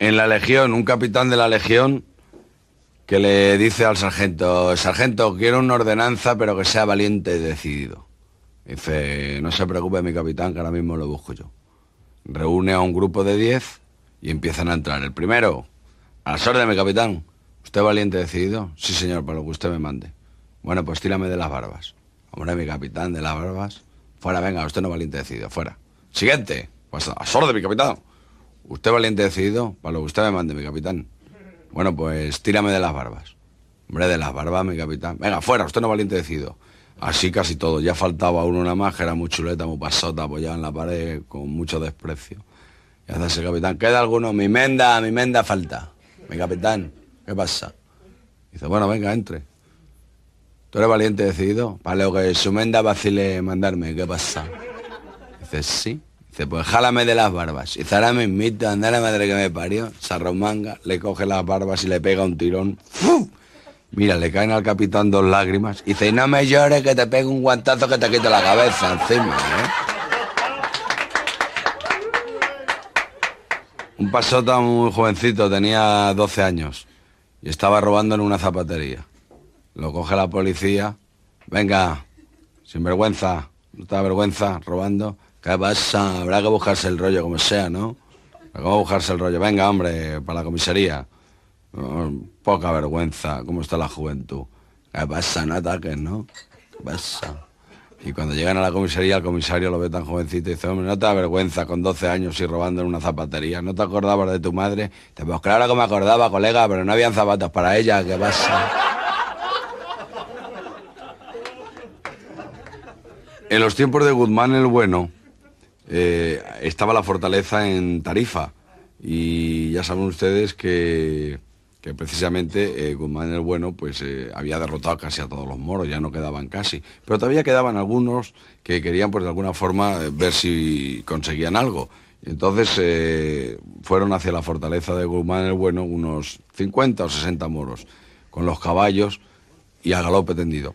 En la Legión, un capitán de la Legión que le dice al sargento, sargento, quiero una ordenanza, pero que sea valiente y decidido. Dice, no se preocupe mi capitán, que ahora mismo lo busco yo. Reúne a un grupo de 10 y empiezan a entrar. El primero, a las órdenes, mi capitán. ¿Usted valiente y decidido? Sí, señor, para lo que usted me mande. Bueno, pues tírame de las barbas. Hombre, mi capitán, de las barbas. Fuera, venga, usted no valiente y decidido, fuera. Siguiente, pues a las órdenes, mi capitán. ¿Usted valiente y decidido? Para lo que usted me mande, mi capitán. Bueno, pues tírame de las barbas. Hombre, de las barbas, mi capitán. Venga, fuera, usted no valiente y decidido. Así casi todo. Ya faltaba uno nada más, que era muy chuleta, muy pasota, apoyada en la pared, con mucho desprecio. Y hace ese capitán, ¿queda alguno? Mi menda falta. Mi capitán, ¿qué pasa? Dice, bueno, venga, entre. ¿Tú eres valiente y decidido? Para lo que su menda vacile mandarme, ¿qué pasa? Dice, sí. Dice, pues jálame de las barbas. Y ahora me invita a andar a la madre que me parió. Se arromanga, le coge las barbas y le pega un tirón. ¡Fu! Mira, le caen al capitán 2 lágrimas. Y dice, y no me llores que te pego un guantazo que te quite la cabeza encima, Un pasota muy jovencito, tenía 12 años. Y estaba robando en una zapatería. Lo coge la policía. Venga, sin vergüenza. No te da vergüenza, robando. ¿Qué pasa? Habrá que buscarse el rollo como sea, ¿no? Habrá que buscarse el rollo. Venga, hombre, para la comisaría. Poca vergüenza, ¿cómo está la juventud? ¿Qué pasa? No ataques, ¿no? ¿Qué pasa? Y cuando llegan a la comisaría, el comisario lo ve tan jovencito y dice, hombre, no te da vergüenza con 12 años y robando en una zapatería. ¿No te acordabas de tu madre? Dice, pues claro que me acordaba, colega, pero no habían zapatos para ella. ¿Qué pasa? En los tiempos de Guzmán el Bueno, estaba la fortaleza en Tarifa. Y ya saben ustedes que precisamente Guzmán el Bueno pues había derrotado casi a todos los moros, ya no quedaban casi, pero todavía quedaban algunos que querían pues de alguna forma ver si conseguían algo. Y entonces fueron hacia la fortaleza de Guzmán el Bueno unos 50 o 60 moros con los caballos y a galope tendido.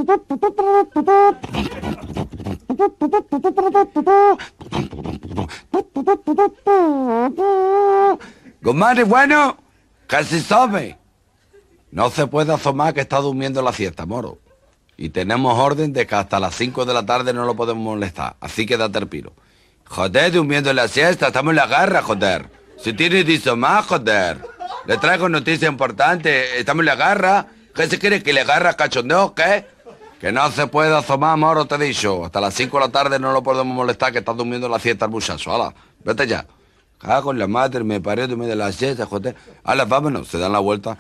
Guzmán el Bueno, casi sabe. No se puede asomar que está durmiendo la siesta, moro. Y tenemos orden de que hasta las 5 de la tarde no lo podemos molestar. Así que date el piro. Joder, durmiendo en la siesta, estamos en la guerra, joder. Si tiene dicho más, joder. Le traigo noticia importante, estamos en la guerra. ¿Qué se quiere que le agarra cachondeo, qué? Que no se puede asomar, moro, te he dicho. Hasta las 5 de la tarde no lo podemos molestar, que está durmiendo la siesta el muchacho. Hala, vete ya. Cago en la madre, me paré, dormí de la siesta, joder. Hala, vámonos, se dan la vuelta.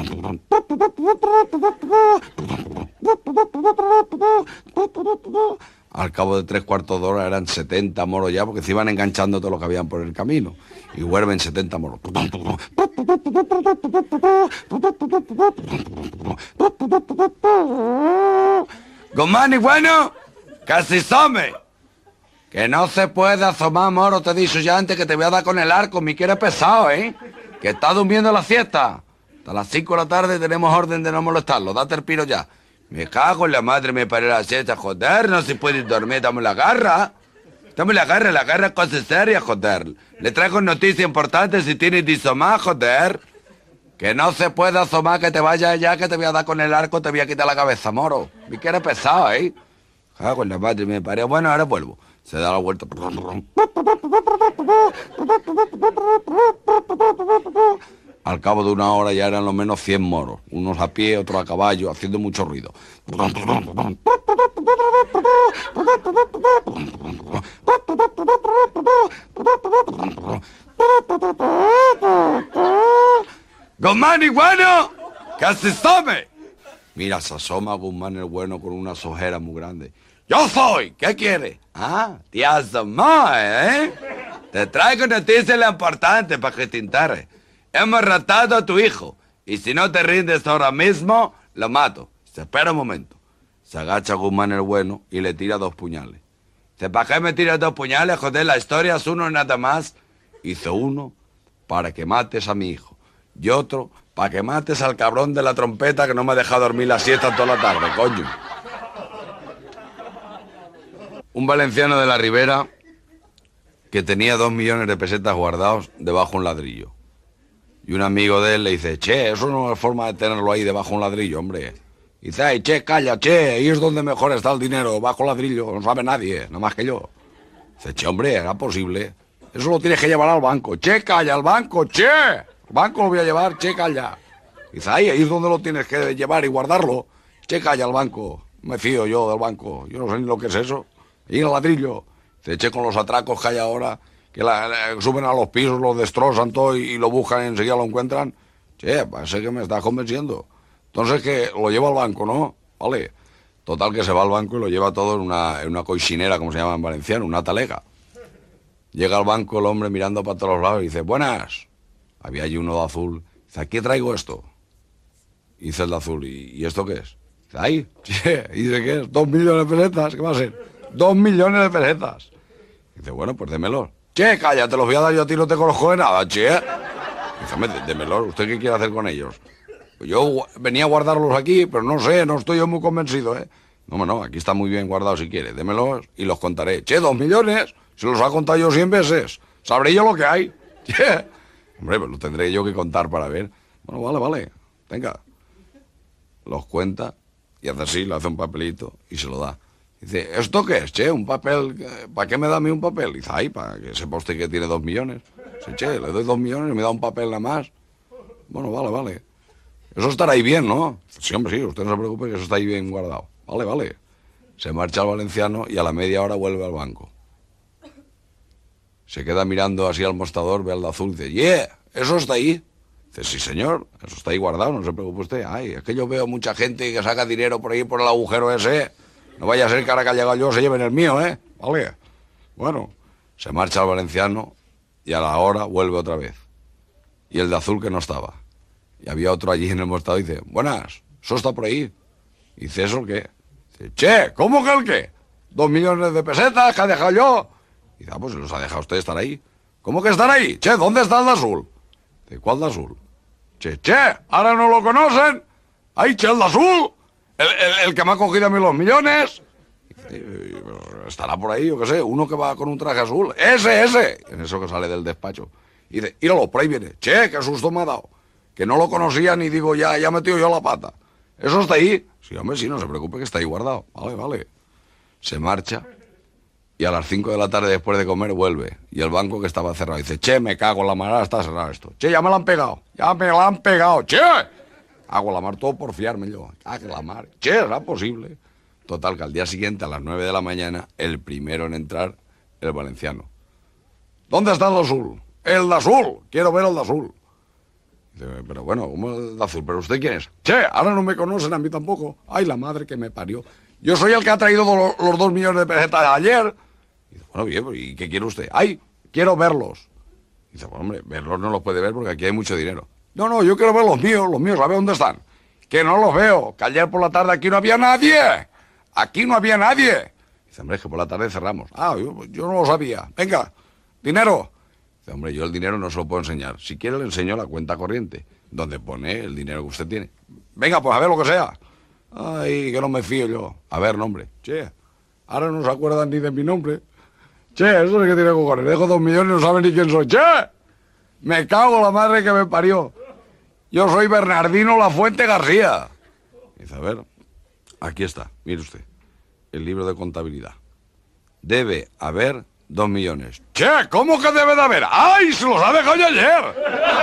Al cabo de 3/4 de hora eran 70 moros ya, porque se iban enganchando todo lo que habían por el camino. Y vuelven 70 moros. Guzmán y Bueno, casi some. Que no se puede asomar, moro, te he dicho ya antes que te voy a dar con el arco, mi quiere pesado, que está durmiendo la siesta. Hasta las 5 de la tarde tenemos orden de no molestarlo, date el piro ya. Me cago en la madre, me paré la siesta, joder, no se puede dormir, estamos en la garra. Estamos en la guerra es cosa seria, joder. Le traigo noticias importantes si tienes disomar, joder. Que no se puede asomar, que te vayas ya, que te voy a dar con el arco, te voy a quitar la cabeza, moro. Me quiere pesado, Cago en la madre, me paré, bueno, ahora vuelvo. Se da la vuelta. Al cabo de una hora ya eran lo menos 100 moros, unos a pie, otros a caballo, haciendo mucho ruido. ¡Guzmán y Bueno! ¡Casi some! Mira, se asoma Guzmán el Bueno con unas ojeras muy grandes. ¡Yo soy! ¿Qué quiere? Ah, te asomó, Te traigo noticias importantes para que te enteres. Hemos ratado a tu hijo. Y si no te rindes ahora mismo, lo mato. Se espera un momento. Se agacha Guzmán el Bueno y le tira 2 puñales. Dice, ¿para qué me tiras 2 puñales? Joder, la historia es uno y nada más. Hizo uno para que mates a mi hijo. Y otro para que mates al cabrón de la trompeta que no me ha dejado dormir la siesta toda la tarde, coño. Un valenciano de la Ribera que tenía 2 millones de pesetas guardados debajo de un ladrillo. Y un amigo de él le dice, che, eso no es forma de tenerlo ahí debajo de un ladrillo, hombre. Y dice, ay, che, calla, che, ahí es donde mejor está el dinero, bajo el ladrillo, no sabe nadie, nada más que yo. Dice, che, hombre, era posible. Eso lo tienes que llevar al banco. Che, calla, al banco, che. Al banco lo voy a llevar, che, calla. Dice, ahí es donde lo tienes que llevar y guardarlo. Che, calla, al banco. Me fío yo del banco, yo no sé ni lo que es eso. Y el ladrillo. Dice, che, con los atracos que hay ahora, que suben a los pisos, lo destrozan todo y lo buscan y enseguida lo encuentran. Che, parece que me estás convenciendo. Entonces que lo lleva al banco, ¿no? Vale. Total que se va al banco y lo lleva todo en una coixinera, como se llama en valenciano, una talega. Llega al banco el hombre mirando para todos lados y dice, buenas. Había allí uno de azul. Dice, aquí traigo esto. Y dice el de azul, ¿y esto qué es? Dice, ahí. Che. Y dice, ¿qué es? 2 millones de pesetas. ¿Qué va a ser? 2 millones de pesetas. Dice, bueno, pues démelo. Che, calla, te los voy a dar yo a ti, no te conozco de nada, che. Dice, hombre, démelo. ¿Usted qué quiere hacer con ellos? Pues yo venía a guardarlos aquí, pero no sé, no estoy yo muy convencido, ¿eh? No, aquí está muy bien guardado si quiere. Démelos y los contaré. Che, 2 millones. Se los ha contado yo 100 veces. Sabré yo lo que hay. Che. Hombre, pues lo tendré yo que contar para ver. Bueno, vale. Venga. Los cuenta y hace así, le hace un papelito y se lo da. Dice, ¿esto qué es, che? ¿Un papel? ¿Para qué me da a mí un papel? Dice, ay, para que sepa usted que tiene 2 millones. Dice, che, le doy 2 millones y me da un papel nada más. Bueno, vale. Eso estará ahí bien, ¿no? Sí, hombre, sí, usted no se preocupe que eso está ahí bien guardado. Vale. Se marcha el valenciano y a la media hora vuelve al banco. Se queda mirando así al mostrador, ve al de azul y dice, ¿eso está ahí? Dice, sí, señor, eso está ahí guardado, no se preocupe usted. Ay, es que yo veo mucha gente que saca dinero por ahí por el agujero ese. No vaya a ser que ahora que ha llegado yo se lleven el mío, ¿eh? Vale. Bueno, se marcha el valenciano y a la hora vuelve otra vez. Y el de azul que no estaba. Y había otro allí en el mostrador y dice, buenas, ¿eso está por ahí? Y dice, ¿eso qué? Dice, che, ¿cómo que el qué? 2 millones de pesetas que ha dejado yo. Y dice, pues los ha dejado usted estar ahí. ¿Cómo que estar ahí? Che, ¿dónde está el de azul? Dice, ¿cuál de azul? Che, ¿ahora no lo conocen? ¡Ay, che, el de azul! El que me ha cogido a mí los millones. Dice, estará por ahí, yo qué sé, uno que va con un traje azul. ¡Ese! En eso que sale del despacho. Y dice, míralo, por ahí viene. Che, qué susto me ha dado. Que no lo conocía ni digo, ya he metido yo la pata. ¿Eso está ahí? Sí, hombre, sí, no se preocupe que está ahí guardado. Vale. Se marcha y a las 5 de la tarde después de comer vuelve. Y el banco que estaba cerrado dice, che, me cago en la mar, está cerrado esto. Che, ya me lo han pegado. Che, hago la mar todo por fiarme yo. Hago la mar. Che, ¿será posible? Total, que al día siguiente, a las 9 de la mañana, el primero en entrar, el valenciano. ¿Dónde está el de azul? El de azul. Quiero ver el de azul. Dice, pero bueno, ¿cómo el de azul? ¿Pero usted quién es? Che, ahora no me conocen a mí tampoco. Ay, la madre que me parió. Yo soy el que ha traído los 2 millones de pesetas de ayer. Dice, bueno, bien, ¿y qué quiere usted? Ay, quiero verlos. Dice, bueno, hombre, verlos no los puede ver porque aquí hay mucho dinero. No, yo quiero ver los míos, ¿sabe dónde están? Que no los veo, que ayer por la tarde aquí no había nadie. Dice, hombre, es que por la tarde cerramos. Ah, yo no lo sabía. Venga, dinero. Dice, hombre, yo el dinero no se lo puedo enseñar. Si quiere le enseño la cuenta corriente, donde pone el dinero que usted tiene. Venga, pues a ver lo que sea. Ay, que no me fío yo. A ver, nombre. Che, ahora no se acuerdan ni de mi nombre. Che, eso es que tiene cojones. Dejo 2 millones y no saben ni quién soy. Che, me cago en la madre que me parió. Yo soy Bernardino Lafuente García. Dice, a ver, aquí está, mire usted, el libro de contabilidad. Debe haber 2 millones. Che, ¿cómo que debe de haber? ¡Ay, se los ha dejado yo ayer!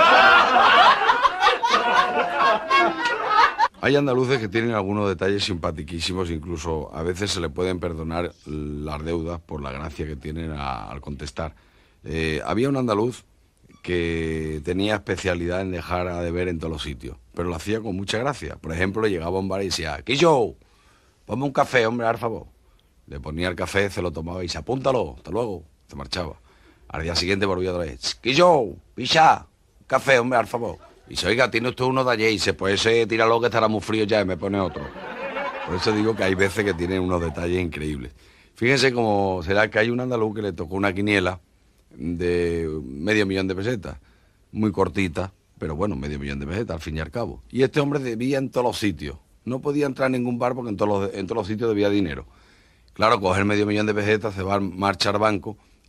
Hay andaluces que tienen algunos detalles simpaticísimos, incluso a veces se le pueden perdonar las deudas por la gracia que tienen al contestar. Había un andaluz que tenía especialidad en dejar a deber en todos los sitios, pero lo hacía con mucha gracia. Por ejemplo, llegaba a un bar y decía, Quillo, ponme un café, hombre, por favor. Le ponía el café, se lo tomaba y dice, apúntalo, hasta luego, se marchaba. Al día siguiente volvía otra vez, Quillo, picha, un café, hombre, por favor. Y dice, oiga, tiene usted uno de ayer, y dice, pues ese tíralo que estará muy frío ya y me pone otro. Por eso digo que hay veces que tienen unos detalles increíbles. Fíjense cómo será que hay un andaluz que le tocó una quiniela de 500.000 de pesetas, muy cortita, pero bueno, 500.000 de pesetas al fin y al cabo. Y este hombre debía en todos los sitios, no podía entrar en ningún bar porque en todos los sitios debía dinero. Claro, coger 500.000 de pesetas, se va a marchar banco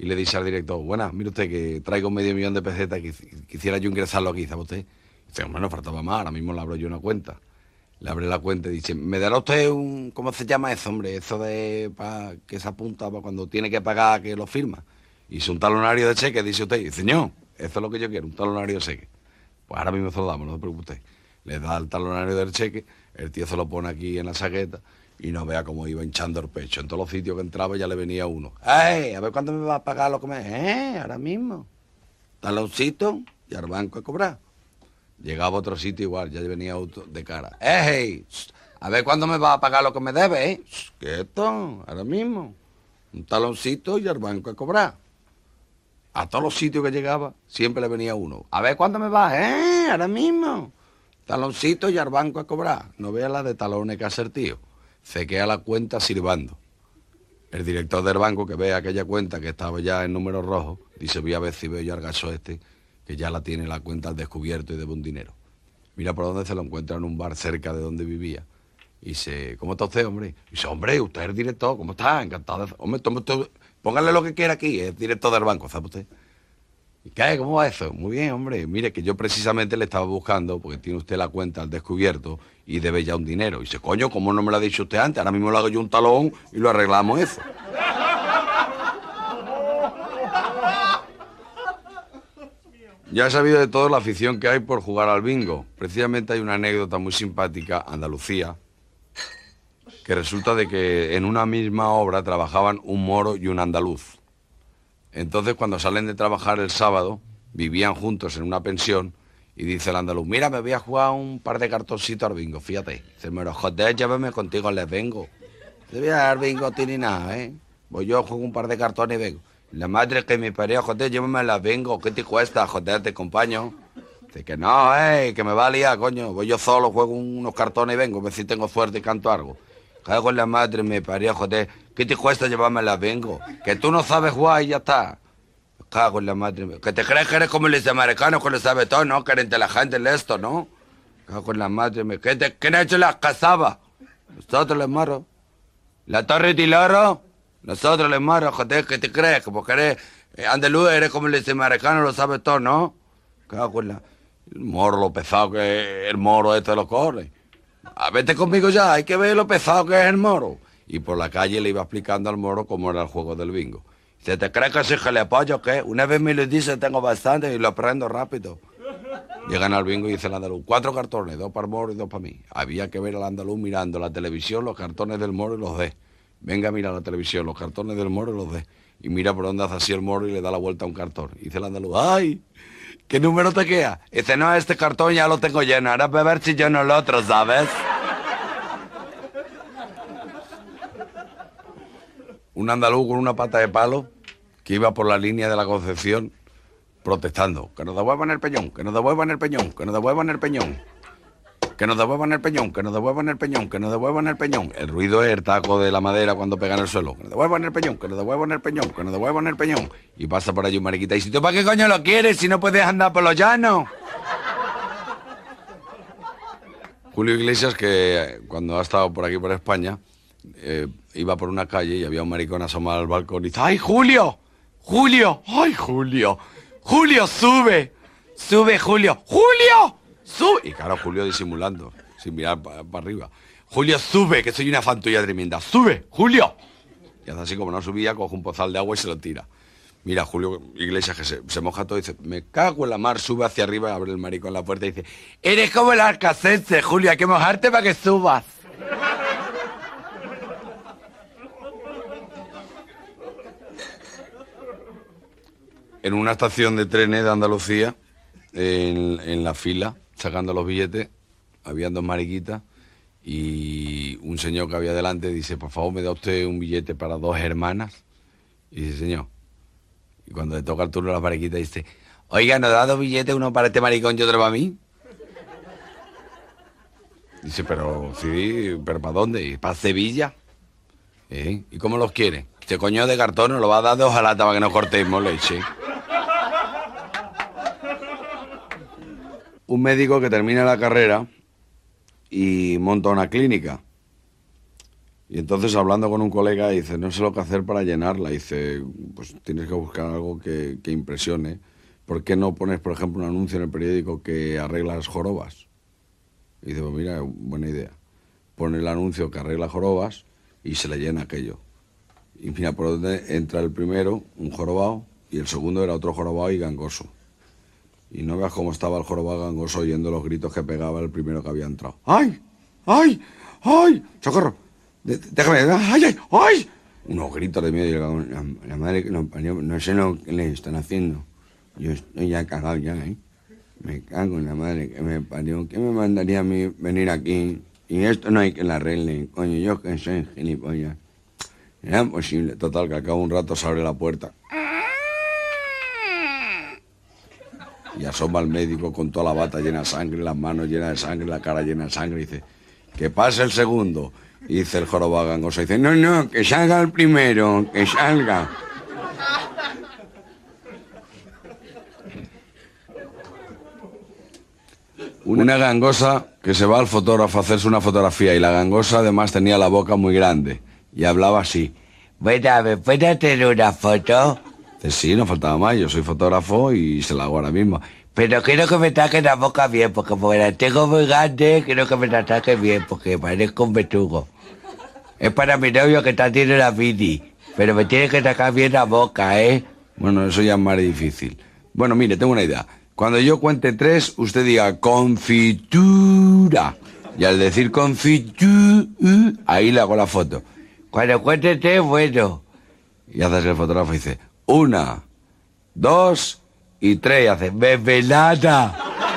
y le dice al director, buena, mire usted que traigo medio millón de pesetas y quisiera yo ingresarlo aquí, ¿sabe usted? Dice, hombre, no faltaba más, ahora mismo le abro yo una cuenta. Le abre la cuenta y dice, ¿me dará usted un, ¿cómo se llama eso, hombre? Eso de, que se apunta para cuando tiene que pagar, que lo firma. Y es un talonario de cheque, dice usted, y señor, eso es lo que yo quiero, un talonario de cheque. Pues ahora mismo se lo damos, no se preocupe usted. Le da el talonario del cheque, el tío se lo pone aquí en la saqueta y no vea cómo iba hinchando el pecho. En todos los sitios que entraba ya le venía uno. ¡Ey! A ver cuándo me va a pagar lo que me... Ahora mismo. Taloncito y al banco a cobrar. Llegaba a otro sitio igual, ya venía auto de cara. ¡Ey! A ver cuándo me va a pagar lo que me debe, ¿eh? Quieto, ahora mismo. Un taloncito y al banco a cobrar. A todos los sitios que llegaba, siempre le venía uno. A ver cuándo me va, ahora mismo. Taloncito y al banco a cobrar. No vea la de talones que hace el tío. Cequea la cuenta silbando. El director del banco, que ve aquella cuenta que estaba ya en números rojos, dice, voy a ver si veo yo al gaso este, que ya la tiene la cuenta al descubierto y debe un dinero. Mira por dónde se lo encuentra, en un bar cerca de donde vivía. Y dice, ¿cómo está usted, hombre? Y dice, hombre, usted es el director, ¿cómo está? Encantado. Hombre, póngale lo que quiera aquí, es director del banco, ¿sabe usted? ¿Y qué? ¿Cómo va eso? Muy bien, hombre. Mire, que yo precisamente le estaba buscando, porque tiene usted la cuenta al descubierto y debe ya un dinero. Y dice, coño, ¿cómo no me lo ha dicho usted antes? Ahora mismo le hago yo un talón y lo arreglamos eso. Ya he sabido de todo la afición que hay por jugar al bingo. Precisamente hay una anécdota muy simpática, Andalucía, que resulta de que en una misma obra trabajaban un moro y un andaluz. Entonces, cuando salen de trabajar el sábado, vivían juntos en una pensión y dice el andaluz, mira, me voy a jugar un par de cartoncitos al bingo, fíjate. Dice el moro, joder, llévame contigo, les vengo. Te voy a dar bingo, tiene nada, ¿eh? Voy yo, juego un par de cartones y vengo. La madre que me parió, joder, llévame las vengo, ¿qué te cuesta? Joder, te acompaño. Dice que no, que me va a liar, coño. Voy yo solo, juego unos cartones y vengo, a ver si tengo suerte y canto algo. Cago en la madre, me parió, joder. ¿Qué te cuesta llevarme las vengo? Que tú no sabes jugar y ya está. Cago en la madre. Que te crees que eres como los americanos que lo sabe todo, ¿no? Que eres inteligente en esto, ¿no? Cago en la madre. ¿Quién ha hecho las cazabas? Nosotros les moros. La torre de Loro. Nosotros les moros, joder. ¿Qué te crees? Como que eres andaluz, eres como los americanos, lo sabe todo, ¿no? Cago en la... El moro, lo pesado que es el moro este lo corre. Vete conmigo ya, hay que ver lo pesado que es el moro. Y por la calle le iba explicando al moro cómo era el juego del bingo. ¿Se te cree que soy gilipollas o qué? Una vez me lo dice, tengo bastante y lo aprendo rápido. Llegan al bingo y dice el andaluz, 4 cartones, 2 para el moro y 2 para mí. Había que ver al andaluz mirando la televisión, los cartones del moro y los de. Venga, mira la televisión, los cartones del moro y los de. Y mira por dónde hace así el moro y le da la vuelta a un cartón. Y dice el andaluz, ¡ay! ¿Qué número te queda? Dice, no, este cartón ya lo tengo lleno, ahora voy a ver si lleno el otro, ¿sabes? Un andaluz con una pata de palo que iba por la línea de la Concepción protestando. Que nos devuelvan el peñón, que nos devuelvan el peñón, que nos devuelvan el peñón. Que nos devuelvan el peñón, que nos devuelvan el peñón, que nos devuelvan el peñón. El ruido es el taco de la madera cuando pega en el suelo. Que nos devuelvan el peñón, que nos devuelvan el peñón, que nos devuelvan el peñón. Y pasa por allí un mariquita y dice, ¿tú para qué coño lo quieres si no puedes andar por los llanos? Julio Iglesias, que cuando ha estado por aquí por España, iba por una calle y había un maricón asomado al balcón y dice, ¡ay, Julio! ¡Julio! ¡Ay, Julio! ¡Julio, sube! ¡Sube, Julio! ¡Julio! ¡Sube! Y claro, Julio disimulando, sin mirar para arriba. ¡Julio, sube! Que soy una fantulla tremenda. ¡Sube, Julio! Y hace así, como no subía, coge un pozal de agua y se lo tira. Mira, Julio Iglesias, que se moja todo y dice, me cago en la mar, sube hacia arriba y abre el maricón la puerta y dice, eres como el arcacense, Julio, hay que mojarte para que subas. En una estación de trenes de Andalucía, en la fila, sacando los billetes, habían 2 mariquitas y un señor que había delante dice, por favor, me da usted un billete para 2 hermanas. Y dice, señor. Y cuando le toca el turno a la mariquita dice, oiga, ¿nos da 2 billetes, uno para este maricón y otro para mí? Dice, pero sí, ¿pero para dónde? ¿Para Sevilla? ¿Y cómo los quiere? Este coño de cartón nos lo va a dar de hojalata para que no cortemos leche. Un médico que termina la carrera y monta una clínica. Y entonces hablando con un colega dice, no sé lo que hacer para llenarla. Dice, pues tienes que buscar algo que impresione. ¿Por qué no pones, por ejemplo, un anuncio en el periódico que arregla las jorobas? Y dice, pues mira, buena idea. Pone el anuncio que arregla jorobas y se le llena aquello. Y mira por dónde entra el primero, un jorobado, y el segundo era otro jorobado y gangoso. Y no veas cómo estaba el jorobado gangoso oyendo los gritos que pegaba el primero que había entrado. ¡Ay! ¡Ay! ¡Ay! ¡Socorro! Déjame, ¡ay, ay, ay! Unos gritos de miedo y la madre que nos parió, no sé lo que le están haciendo. Yo estoy ya cagado ya, ¿eh? Me cago en la madre que me parió. ¿Qué me mandaría a mí venir aquí? Y esto no hay que la arregle, coño, yo que soy gilipollas. Era imposible. Total, que al cabo de un rato se abre la puerta. Y asoma al médico con toda la bata llena de sangre, las manos llenas de sangre, la cara llena de sangre, y dice, que pase el segundo. Y dice el jorobado gangoso, dice, no, no, que salga el primero, que salga. Una gangosa que se va al fotógrafo a hacerse una fotografía, y la gangosa además tenía la boca muy grande y hablaba así. Bueno, ¿me puedes hacer una foto? Dice, sí, no faltaba más, yo soy fotógrafo y se la hago ahora mismo. Pero quiero que me taquen la boca bien, porque como la tengo muy grande, quiero que me la taquen bien, porque parezco un betugo. Es para mi novio que está tiene la mini, pero me tiene que tacar bien la boca, ¿eh? Bueno, eso ya es más difícil. Bueno, mire, tengo una idea. Cuando yo cuente 3, usted diga confitura. Y al decir confitura, ahí le hago la foto. Cuando cuente 3, bueno. Y haces el fotógrafo y dice, 1, 2 y 3. Y hace, mermelada.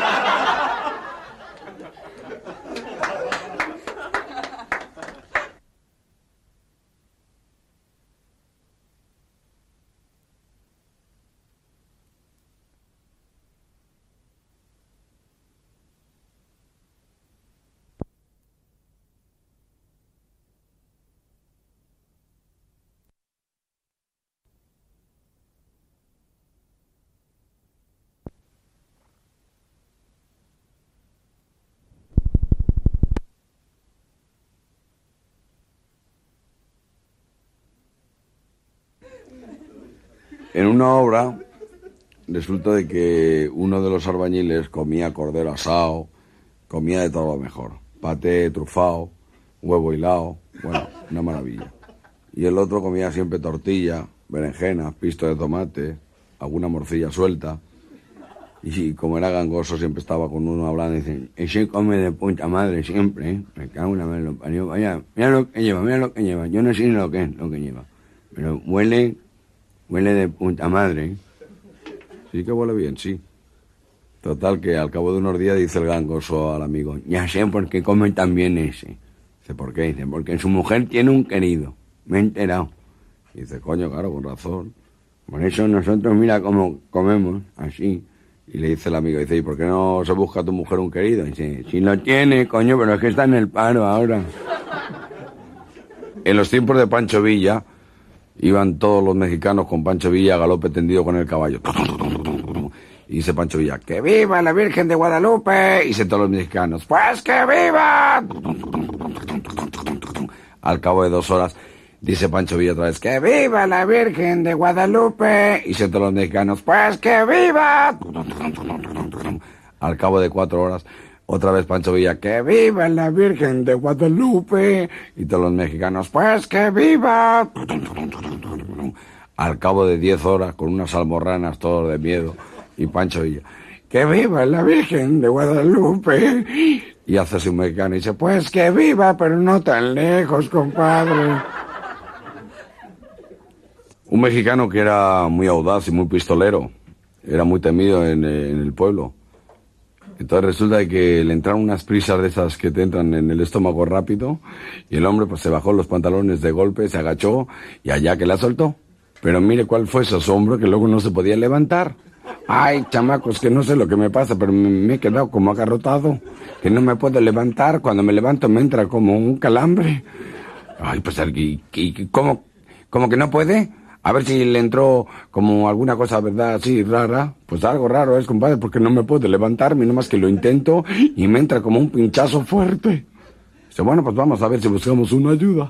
En una obra, resulta de que uno de los albañiles comía cordero asado, comía de todo lo mejor. Paté trufado, huevo hilado, bueno, una maravilla. Y el otro comía siempre tortilla, berenjenas, pisto de tomate, alguna morcilla suelta. Y como era gangoso, siempre estaba con uno hablando y dice, ese come de puta madre siempre, ¿eh? Me cago en la madre, lo parió. Vaya, mira lo que lleva, mira lo que lleva. Yo no sé ni lo que es lo que lleva. Pero huele de puta madre, ¿eh? Sí que huele bien, sí. Total, que al cabo de unos días dice el gangoso al amigo, ya sé por qué come tan bien ese. Dice, ¿por qué? Dice, porque su mujer tiene un querido. Me he enterado. Y dice, coño, claro, con razón. Por eso nosotros mira cómo comemos, así. Y le dice el amigo, dice, ¿y por qué no se busca a tu mujer un querido? Y dice, si lo tiene, coño, pero es que está en el paro ahora. En los tiempos de Pancho Villa, iban todos los mexicanos con Pancho Villa a galope tendido con el caballo. Y dice Pancho Villa, ¡que viva la Virgen de Guadalupe! Y dicen todos los mexicanos, ¡pues que viva! Al cabo de 2 horas, dice Pancho Villa otra vez, ¡que viva la Virgen de Guadalupe! Y dicen todos los mexicanos, ¡pues que viva! Al cabo de 4 horas, otra vez Pancho Villa, ¡que viva la Virgen de Guadalupe! Y todos los mexicanos, ¡pues que viva! Al cabo de 10 horas, con unas almorranas todos de miedo, y Pancho Villa, ¡que viva la Virgen de Guadalupe! Y hace un mexicano y dice, pues que viva, pero no tan lejos, compadre. Un mexicano que era muy audaz y muy pistolero, era muy temido en el pueblo. Entonces resulta que le entraron unas prisas de esas que te entran en el estómago rápido, y el hombre pues se bajó los pantalones de golpe, se agachó, y allá que la soltó. Pero mire cuál fue su asombro, que luego no se podía levantar. Ay, chamacos, que no sé lo que me pasa, pero me he quedado como agarrotado, que no me puedo levantar. Cuando me levanto me entra como un calambre. Ay, pues, ¿cómo que no puede? A ver si le entró como alguna cosa, ¿verdad? Así, rara. Pues algo raro es, compadre, porque no me puedo levantarme, nomás que lo intento y me entra como un pinchazo fuerte. Dice, bueno, pues vamos a ver si buscamos una ayuda.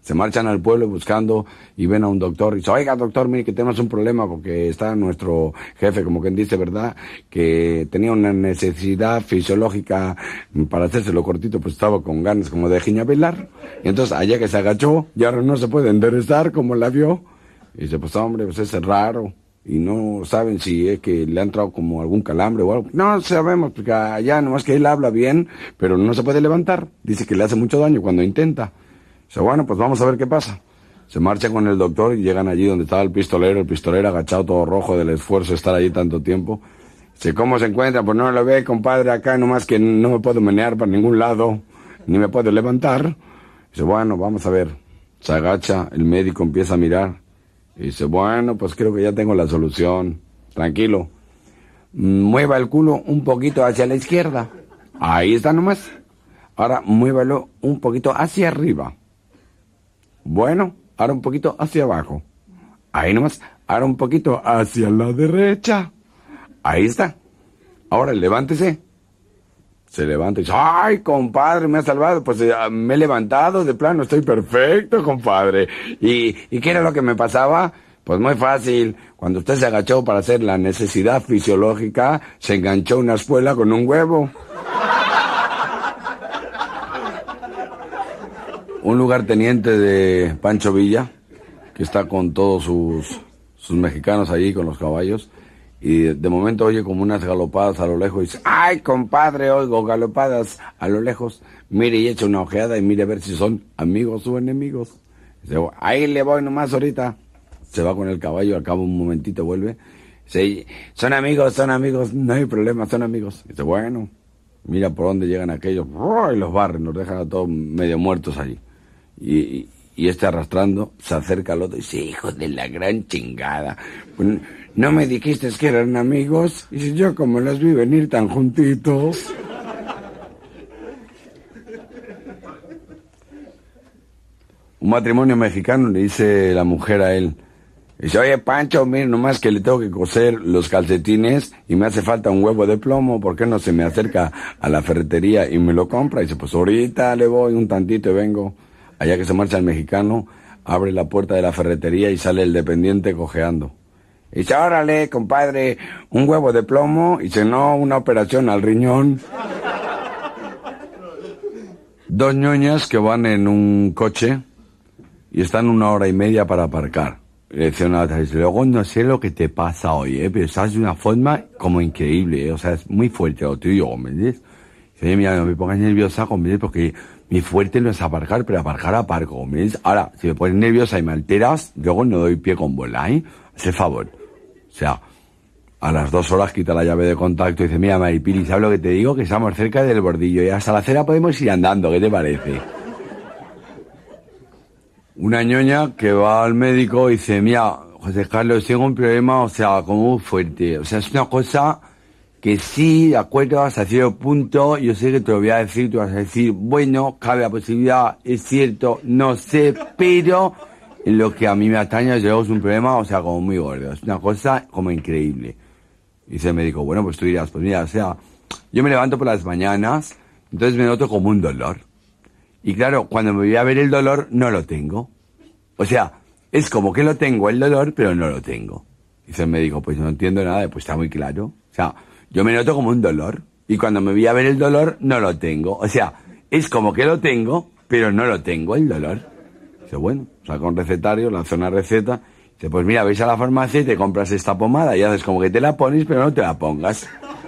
Se marchan al pueblo buscando y ven a un doctor y dice, oiga doctor, mire que tenemos un problema porque está nuestro jefe, como quien dice, ¿verdad? Que tenía una necesidad fisiológica para hacérselo cortito, pues estaba con ganas como de giñapilar. Y entonces allá que se agachó y ahora no se puede enderezar como la vio. Y dice, pues hombre, pues es raro. Y no saben si es que le ha entrado como algún calambre o algo. No sabemos, porque allá nomás que él habla bien, pero no se puede levantar. Dice que le hace mucho daño cuando intenta. Dice, bueno, pues vamos a ver qué pasa. Se marcha con el doctor y llegan allí donde estaba el pistolero agachado todo rojo del esfuerzo de estar allí tanto tiempo. Dice, ¿cómo se encuentra? Pues no lo ve, compadre, acá nomás que no me puedo menear para ningún lado, ni me puedo levantar. Dice, bueno, vamos a ver. Se agacha, el médico empieza a mirar. Y dice, bueno, pues creo que ya tengo la solución. Tranquilo. Mueva el culo un poquito hacia la izquierda. Ahí está nomás. Ahora muévalo un poquito hacia arriba. Bueno, ahora un poquito hacia abajo. Ahí nomás. Ahora un poquito hacia la derecha. Ahí está. Ahora levántese. Se levanta y dice, ¡ay, compadre, me ha salvado! Pues me he levantado, de plano, estoy perfecto, compadre. ¿Y qué era lo que me pasaba? Pues muy fácil. Cuando usted se agachó para hacer la necesidad fisiológica, se enganchó una espuela con un huevo. Un lugarteniente de Pancho Villa, que está con todos sus mexicanos allí, con los caballos, y de momento oye como unas galopadas a lo lejos y dice, ¡ay, compadre, oigo galopadas a lo lejos! Mire y echa una ojeada y mire a ver si son amigos o enemigos. Dice, ahí le voy nomás ahorita. Se va con el caballo, al cabo un momentito vuelve. Dice, son amigos, no hay problema, son amigos. Dice, bueno, mira por dónde llegan aquellos, y los barren, los dejan a todos medio muertos allí. Y este arrastrando se acerca al otro y dice, hijo de la gran chingada, pues, ¿no me dijiste que eran amigos? Y dice, yo como los vi venir tan juntitos. Un matrimonio mexicano le dice la mujer a él, dice, oye Pancho, mire nomás que le tengo que coser los calcetines y me hace falta un huevo de plomo, ¿por qué no se me acerca a la ferretería y me lo compra? Y dice, pues ahorita le voy un tantito y vengo. Allá que se marcha el mexicano, abre la puerta de la ferretería y sale el dependiente cojeando. Y dice, órale, compadre, un huevo de plomo. Y dice, no, una operación al riñón. Dos ñoñas que van en un coche y están 1 hora y media para aparcar. Y le dice una a otra, dice, luego no sé lo que te pasa hoy, pero estás de una forma como increíble, o sea, es muy fuerte lo tuyo, ¿me entiendes? Dice, mira, no me pongas nerviosa, ¿me porque mi fuerte no es aparcar, pero aparcar aparco, ¿me entiendes? Ahora, si me pones nerviosa y me alteras, luego no doy pie con bola, ¿eh? Haz el favor. O sea, a las 2 horas quita la llave de contacto y dice, mira, Maripili, ¿sabes lo que te digo? Que estamos cerca del bordillo y hasta la acera podemos ir andando, ¿qué te parece? Una ñoña que va al médico y dice, mira, José Carlos, tengo un problema, o sea, como muy fuerte. O sea, es una cosa que sí, de acuerdo, hasta cierto punto, yo sé que te lo voy a decir, tú vas a decir, bueno, cabe la posibilidad, es cierto, no sé, pero en lo que a mí me atañe, yo es un problema, o sea, como muy gordo. Es una cosa como increíble. Y dice el médico, bueno, pues tú dirás, pues mira, o sea, yo me levanto por las mañanas, entonces me noto como un dolor. Y claro, cuando me voy a ver el dolor, no lo tengo. O sea, es como que lo tengo el dolor, pero no lo tengo. Dice el médico, pues no entiendo nada, pues está muy claro. O sea, yo me noto como un dolor, y cuando me voy a ver el dolor, no lo tengo. O sea, es como que lo tengo, pero no lo tengo el dolor. Dice, bueno, saca un recetario, lanza una receta. Dice, pues mira, vais a la farmacia y te compras esta pomada, y haces como que te la pones, pero no te la pongas.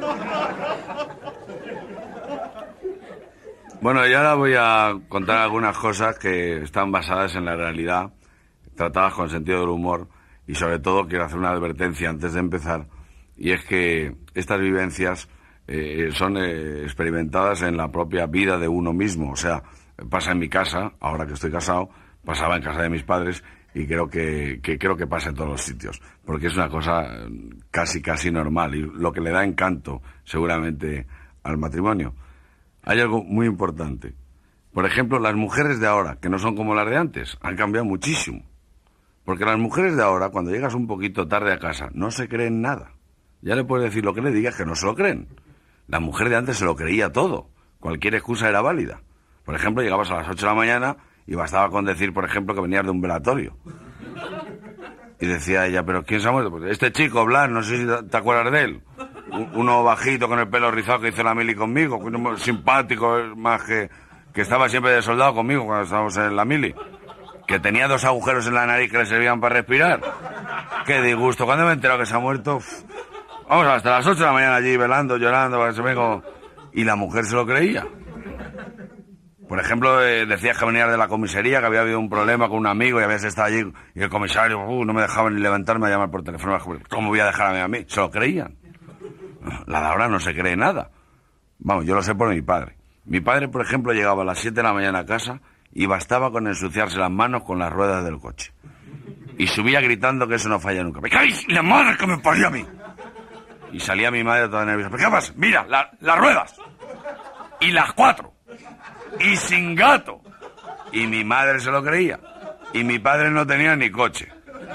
Bueno, y ahora voy a contar algunas cosas que están basadas en la realidad, tratadas con sentido del humor, y sobre todo quiero hacer una advertencia antes de empezar, y es que estas vivencias son experimentadas en la propia vida de uno mismo. O sea, pasa en mi casa, ahora que estoy casado, pasaba en casa de mis padres, y creo que pasa en todos los sitios, porque es una cosa casi normal, y lo que le da encanto seguramente al matrimonio. Hay algo muy importante. Por ejemplo, las mujeres de ahora, que no son como las de antes, han cambiado muchísimo. Porque las mujeres de ahora, cuando llegas un poquito tarde a casa, no se creen nada. Ya le puedes decir lo que le digas, que no se lo creen. La mujer de antes se lo creía todo. Cualquier excusa era válida. Por ejemplo, llegabas a las 8 de la mañana Y bastaba con decir, por ejemplo, que venías de un velatorio. Y decía ella, ¿pero quién se ha muerto? Pues este chico, Blas, no sé si te acuerdas de él. Uno bajito con el pelo rizado que hizo la mili conmigo, uno simpático, más que estaba siempre de soldado conmigo cuando estábamos en la mili. Que tenía 2 agujeros en la nariz que le servían para respirar. Qué disgusto. Cuando me he enterado que se ha muerto... Vamos, hasta las 8 de la mañana allí velando, llorando, para que se me como... Y la mujer se lo creía. Por ejemplo, decías que venías de la comisaría, que había habido un problema con un amigo y habías estado allí y el comisario no me dejaba ni levantarme a llamar por teléfono. ¿Cómo voy a dejar a mí? Se lo creían. La de ahora no se cree nada. Vamos, yo lo sé por mi padre. Mi padre, por ejemplo, llegaba a las 7 de la mañana a casa y bastaba con ensuciarse las manos con las ruedas del coche. Y subía gritando que eso no falla nunca. ¡Me caéis la madre que me parió a mí! Y salía mi madre toda nerviosa. ¿Pero qué pasa? Mira, las ruedas. Y las 4. Y sin gato. Y mi madre se lo creía. Y mi padre no tenía ni coche.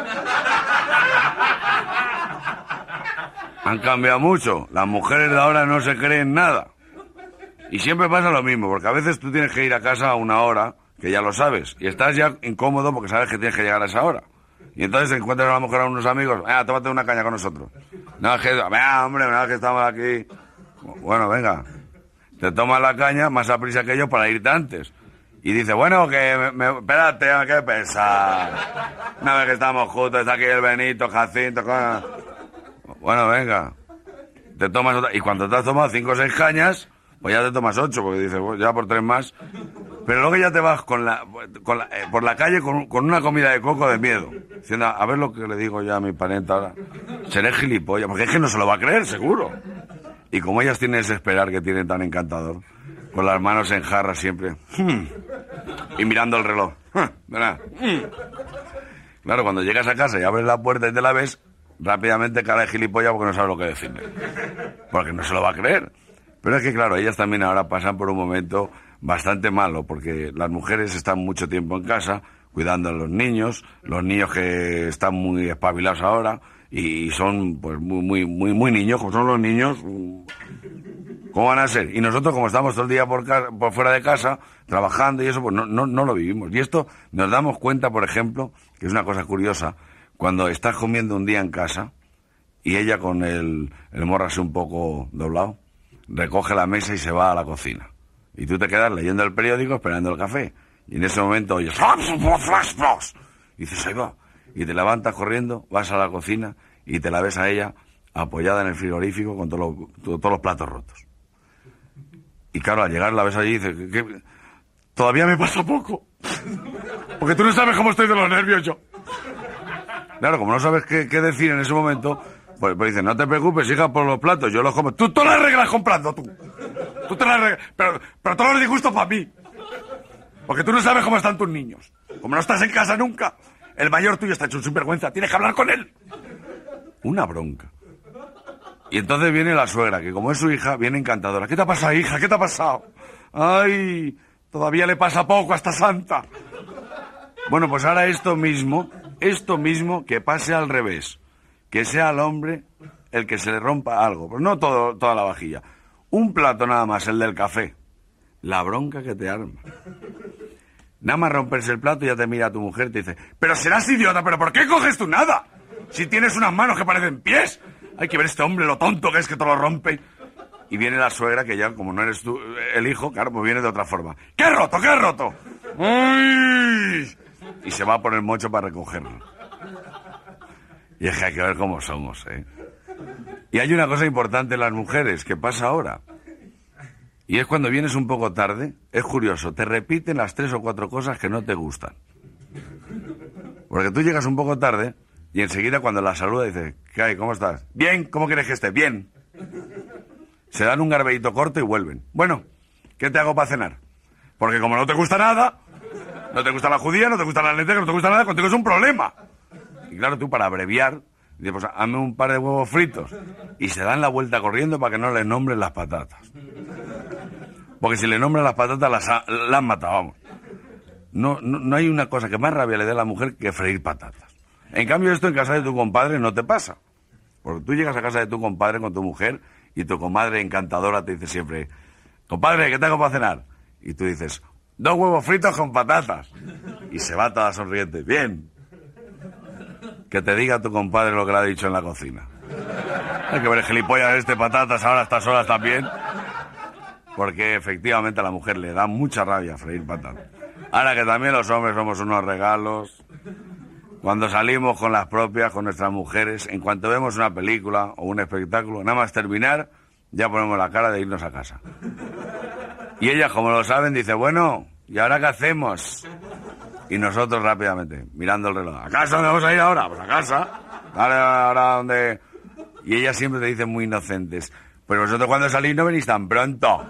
Han cambiado mucho. Las mujeres de ahora no se creen nada. Y siempre pasa lo mismo, porque a veces tú tienes que ir a casa a una hora, que ya lo sabes, y estás ya incómodo porque sabes que tienes que llegar a esa hora. Y entonces encuentras a la mujer a unos amigos, tómate una caña con nosotros. No, es que, hombre, nada que estamos aquí. Bueno, venga. Te tomas la caña más a prisa que yo para irte antes. Y dice, bueno, que espérate, qué pesar. Una vez que estamos juntos, está aquí el Benito, Jacinto, bueno, venga. Te tomas otra. Y cuando te has tomado 5 o 6 cañas, pues ya te tomas 8, porque dices, pues ya por 3 más. Pero luego ya te vas por la calle con una comida de coco de miedo. Diciendo, a ver lo que le digo ya a mi pariente ahora. Seré gilipollas, porque es que no se lo va a creer, seguro. Y como ellas tienen ese esperar que tienen tan encantador, con las manos en jarra siempre, y mirando el reloj, ¿verdad? Claro, cuando llegas a casa y abres la puerta y te la ves, rápidamente cara de gilipollas porque no sabes lo que decirle. Porque no se lo va a creer. Pero es que, claro, ellas también ahora pasan por un momento bastante malo, porque las mujeres están mucho tiempo en casa, cuidando a los niños que están muy espabilados ahora, y son pues muy niños, como son los niños, ¿cómo van a ser? Y nosotros, como estamos todo el día por fuera de casa, trabajando y eso, pues no lo vivimos. Y esto nos damos cuenta, por ejemplo, que es una cosa curiosa, cuando estás comiendo un día en casa, y ella con el morras un poco doblado, recoge la mesa y se va a la cocina. Y tú te quedas leyendo el periódico esperando el café. Y en ese momento oyes... Y dices, ahí va. Y te levantas corriendo, vas a la cocina y te la ves a ella apoyada en el frigorífico con todos los platos rotos. Y claro, al llegar la ves allí y dices, ¿qué? Todavía me pasa poco. Porque tú no sabes cómo estoy de los nervios yo. Claro, como no sabes qué decir en ese momento, pues dices, no te preocupes, hija, por los platos, yo los como. Tú las arreglas comprando, tú. Tú te las arreglas. Pero todos los disgustos para mí. Porque tú no sabes cómo están tus niños. Como no estás en casa nunca, el mayor tuyo está hecho un sinvergüenza, tienes que hablar con él. Una bronca. Y entonces viene la suegra, que como es su hija, viene encantadora. ¿Qué te ha pasado, hija? ¿Qué te ha pasado? Ay, todavía le pasa poco a esta santa. Bueno, pues ahora esto mismo, que pase al revés. Que sea el hombre el que se le rompa algo. Pero no toda la vajilla. Un plato nada más, el del café. La bronca que te arma. Nada más romperse el plato y ya te mira tu mujer y te dice, pero serás idiota, ¿pero por qué coges tú nada? Si tienes unas manos que parecen pies. Hay que ver este hombre, lo tonto que es, que todo lo rompe. Y viene la suegra, que ya, como no eres tú el hijo, claro, pues viene de otra forma. ¿Qué he roto? ¿Qué he roto? ¡Uy! Y se va por el mocho para recogerlo. Y es que hay que ver cómo somos, ¿eh? Y hay una cosa importante en las mujeres, que pasa ahora. Y es cuando vienes un poco tarde, es curioso, te repiten las 3 o 4 cosas que no te gustan. Porque tú llegas un poco tarde y enseguida cuando la saluda dice, ¿qué hay? ¿Cómo estás? Bien, ¿cómo quieres que esté? Bien. Se dan un garbeíto corto y vuelven. Bueno, ¿qué te hago para cenar? Porque como no te gusta nada, no te gusta la judía, no te gusta la lenteja, no te gusta nada, contigo es un problema. Y claro, tú para abreviar, dices, pues hazme un par de huevos fritos. Y se dan la vuelta corriendo para que no les nombren las patatas. Porque si le nombran las patatas, las han matado, vamos. No hay una cosa que más rabia le dé a la mujer que freír patatas. En cambio, esto en casa de tu compadre no te pasa. Porque tú llegas a casa de tu compadre con tu mujer y tu comadre encantadora te dice siempre, compadre, ¿qué te hago para cenar? Y tú dices, 2 huevos fritos con patatas. Y se va toda sonriente. Bien. Que te diga tu compadre lo que le ha dicho en la cocina. Hay que ver el gilipollas patatas, ahora estas horas también. Porque efectivamente a la mujer le da mucha rabia freír patatas. Ahora que también los hombres somos unos regalos. Cuando salimos con las propias, con nuestras mujeres, en cuanto vemos una película o un espectáculo, nada más terminar, ya ponemos la cara de irnos a casa. Y ellas, como lo saben, dicen, bueno, ¿y ahora qué hacemos? Y nosotros rápidamente, mirando el reloj. ¿A casa dónde vamos a ir ahora? Pues a casa. Dale, ahora donde... Y ellas siempre te dicen muy inocentes, pero vosotros cuando salís no venís tan pronto.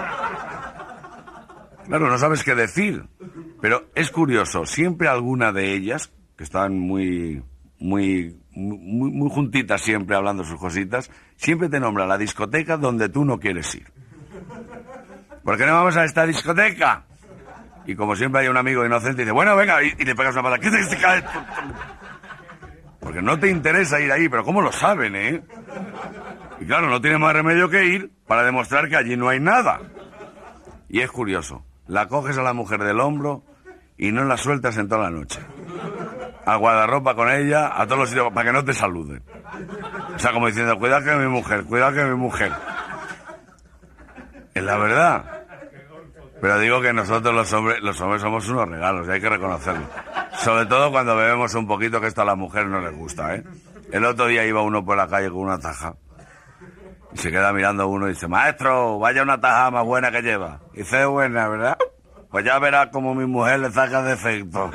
Claro, no sabes qué decir. Pero es curioso, siempre alguna de ellas, que están muy juntitas siempre hablando sus cositas, siempre te nombra la discoteca donde tú no quieres ir. ¿Por qué no vamos a esta discoteca? Y como siempre hay un amigo inocente y dice, bueno, venga, y le pegas una pata. ¿Qué te cae? Porque no te interesa ir ahí, pero ¿cómo lo saben, eh? Y claro, no tiene más remedio que ir para demostrar que allí no hay nada. Y es curioso, la coges a la mujer del hombro y no la sueltas en toda la noche. Al guardarropa con ella, a todos los sitios, para que no te saluden. O sea, como diciendo, cuidado que mi mujer, cuidado que mi mujer. Es la verdad. Pero digo que nosotros los hombres somos unos regalos y hay que reconocerlo. Sobre todo cuando bebemos un poquito, que esto a las mujeres no les gusta, ¿eh? El otro día iba uno por la calle con una taja y se queda mirando a uno y dice, maestro, vaya una taja más buena que lleva. Y dice, buena, ¿verdad? Pues ya verás cómo mi mujer le saca defecto.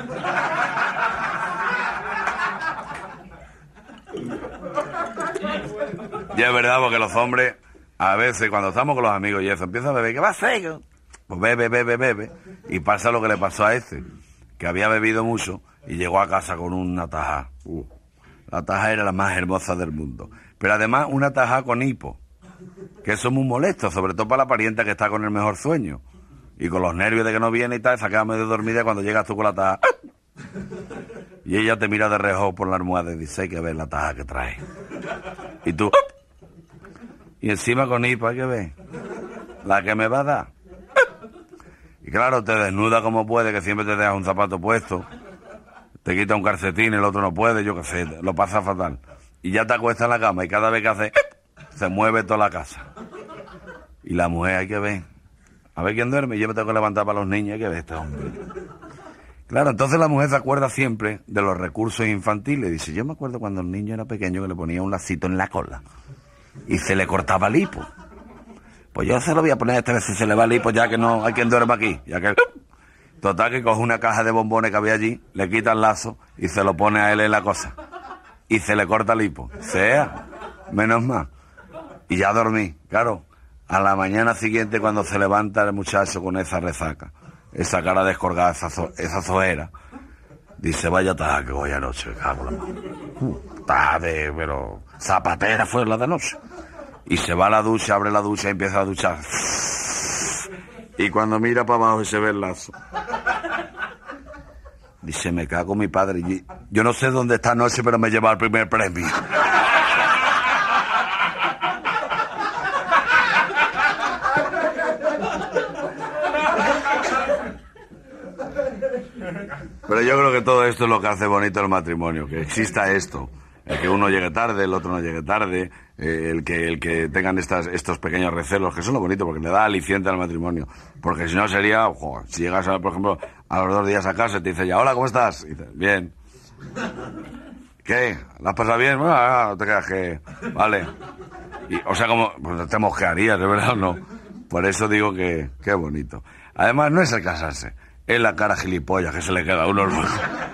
Y es verdad, porque los hombres, a veces, cuando estamos con los amigos y eso, empiezan a beber, ¿qué va a hacer? Pues bebe, y pasa lo que le pasó a este, que había bebido mucho y llegó a casa con una taja. La taja era la más hermosa del mundo. Pero además una taja con hipo, que eso es muy molesto, sobre todo para la parienta que está con el mejor sueño. Y con los nervios de que no viene y tal, se queda medio dormida cuando llegas tú con la taja. Y ella te mira de reojo por la almohada y dice, hay que ver la taja que trae. Y tú... Y encima con hipo, hay que ver. La que me va a dar. Y claro, te desnuda como puede, que siempre te dejas un zapato puesto. Te quita un calcetín, el otro no puede, yo qué sé, lo pasa fatal. Y ya te acuestas en la cama y cada vez que hace... se mueve toda la casa. Y la mujer, hay que ver. A ver quién duerme, y yo me tengo que levantar para los niños, hay que ver este hombre. Claro, entonces la mujer se acuerda siempre de los recursos infantiles. Dice, yo me acuerdo cuando el niño era pequeño que le ponía un lacito en la cola y se le cortaba el hipo. Pues yo se lo voy a poner esta vez si se le va el hipo, ya que no hay quien duerma aquí. Ya que... Total, que coge una caja de bombones que había allí, le quita el lazo y se lo pone a él en la cosa. Y se le corta el hipo. Sea, menos mal. Y ya dormí, claro. A la mañana siguiente, cuando se levanta el muchacho con esa resaca, esa cara descolgada, esa zojera, dice, vaya taja que voy anoche, me cago en la mano. Taja pero zapatera fue la de anoche. Y se va a la ducha, abre la ducha y empieza a duchar. Y cuando mira para abajo y se ve el lazo, dice, me cago en mi padre. Yo no sé dónde está anoche, pero me lleva el primer premio. Pero yo creo que todo esto es lo que hace bonito el matrimonio, que exista esto. El que uno llegue tarde, el otro no llegue tarde, el que tengan estos pequeños recelos, que son lo bonito, porque le da aliciente al matrimonio. Porque si no sería, joder, si llegas, por ejemplo, a los 2 días a casa y te dice ya, hola, ¿cómo estás? Y dices, bien. ¿Qué? ¿La has pasado bien? Bueno, no te creas que... Vale. Y, o sea, como, pues te mosquearías, ¿de verdad o no? Por eso digo que qué bonito. Además, no es el casarse, es la cara gilipollas que se le queda a uno.